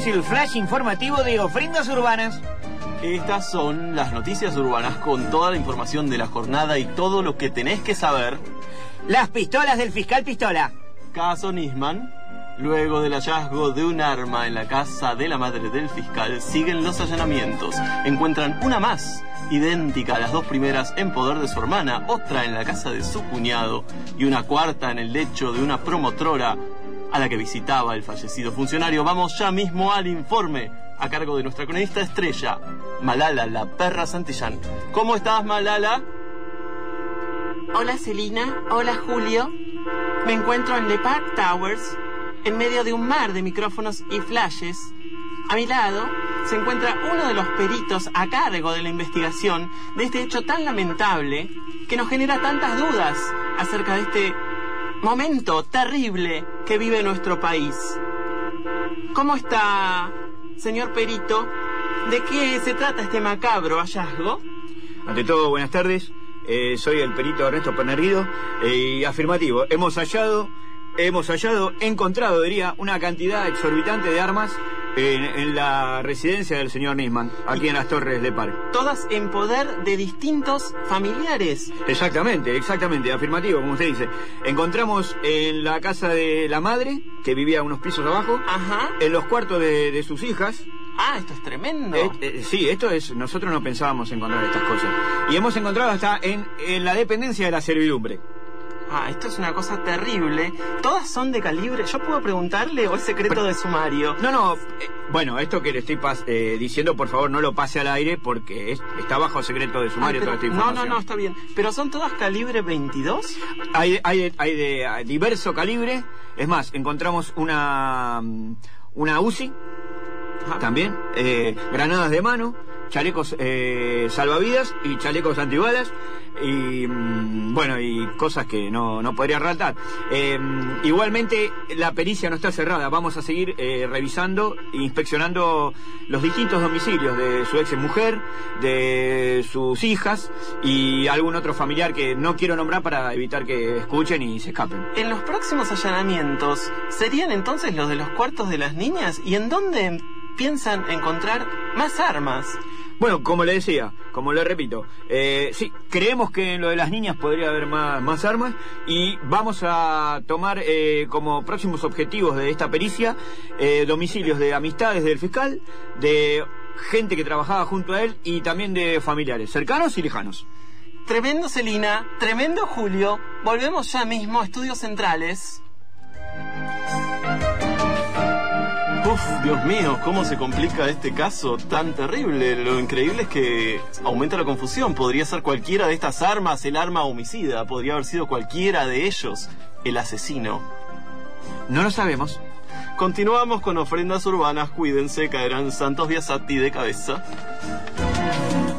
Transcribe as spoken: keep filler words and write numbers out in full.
el flash informativo de Ofrendas Urbanas. Estas son las noticias urbanas con toda la información de la jornada y todo lo que tenés que saber. Las pistolas del fiscal Pistola. Caso Nisman. Luego del hallazgo de un arma en la casa de la madre del fiscal, siguen los allanamientos. Encuentran una más, idéntica a las dos primeras, en poder de su hermana, otra en la casa de su cuñado y una cuarta en el lecho de una promotora a la que visitaba el fallecido funcionario. Vamos ya mismo al informe, a cargo de nuestra cronista estrella, Malala, la perra Santillán. ¿Cómo estás, Malala? Hola, Celina. Hola, Julio. Me encuentro en Le Parc Towers, en medio de un mar de micrófonos y flashes. A mi lado se encuentra uno de los peritos a cargo de la investigación de este hecho tan lamentable que nos genera tantas dudas acerca de este momento terrible que vive nuestro país. ¿Cómo está, señor perito? ¿De qué se trata este macabro hallazgo? Ante todo, buenas tardes. Eh, soy el perito Ernesto Penerguido. Eh, y afirmativo, hemos hallado, hemos hallado, encontrado, diría, una cantidad exorbitante de armas en, en la residencia del señor Nisman, aquí en las Torres Le Parc. Todas en poder de distintos familiares. Exactamente, exactamente, afirmativo, como usted dice. Encontramos en la casa de la madre, que vivía unos pisos abajo. Ajá. En los cuartos de, de sus hijas. Ah, esto es tremendo. Eh, eh, sí, esto es, nosotros no pensábamos encontrar estas cosas. Y hemos encontrado hasta en, en la dependencia de la servidumbre. Ah, esto es una cosa terrible. ¿Todas son de calibre? ¿Yo puedo preguntarle o es secreto Pero, de sumario? No, no, eh, bueno, esto que le estoy pas, eh, diciendo, por favor, no lo pase al aire porque es, está bajo secreto de sumario. Ah, pero, toda esta información. No, no, no, está bien. ¿Pero son todas calibre veintidós? Hay, hay, hay de hay diverso calibre. Es más, encontramos una, una Uzi, ah, también, eh, granadas de mano, chalecos eh, salvavidas y chalecos antibalas y mm, bueno, y cosas que no, no podría relatar. Eh, igualmente la pericia no está cerrada, vamos a seguir eh, revisando e inspeccionando los distintos domicilios de su ex mujer, de sus hijas y algún otro familiar que no quiero nombrar para evitar que escuchen y se escapen. En los próximos allanamientos, ¿serían entonces los de los cuartos de las niñas? ¿Y en dónde piensan encontrar más armas? Bueno, como le decía, como le repito, eh, sí, creemos que en lo de las niñas podría haber más, más armas y vamos a tomar eh, como próximos objetivos de esta pericia eh, domicilios de amistades del fiscal, de gente que trabajaba junto a él y también de familiares, cercanos y lejanos. Tremendo, Celina, tremendo, Julio. Volvemos ya mismo a Estudios Centrales. Uf, Dios mío, cómo se complica este caso tan terrible. Lo increíble es que aumenta la confusión. Podría ser cualquiera de estas armas el arma homicida. Podría haber sido cualquiera de ellos el asesino. No lo sabemos. Continuamos con Ofrendas Urbanas. Cuídense, caerán santos Biasati de cabeza.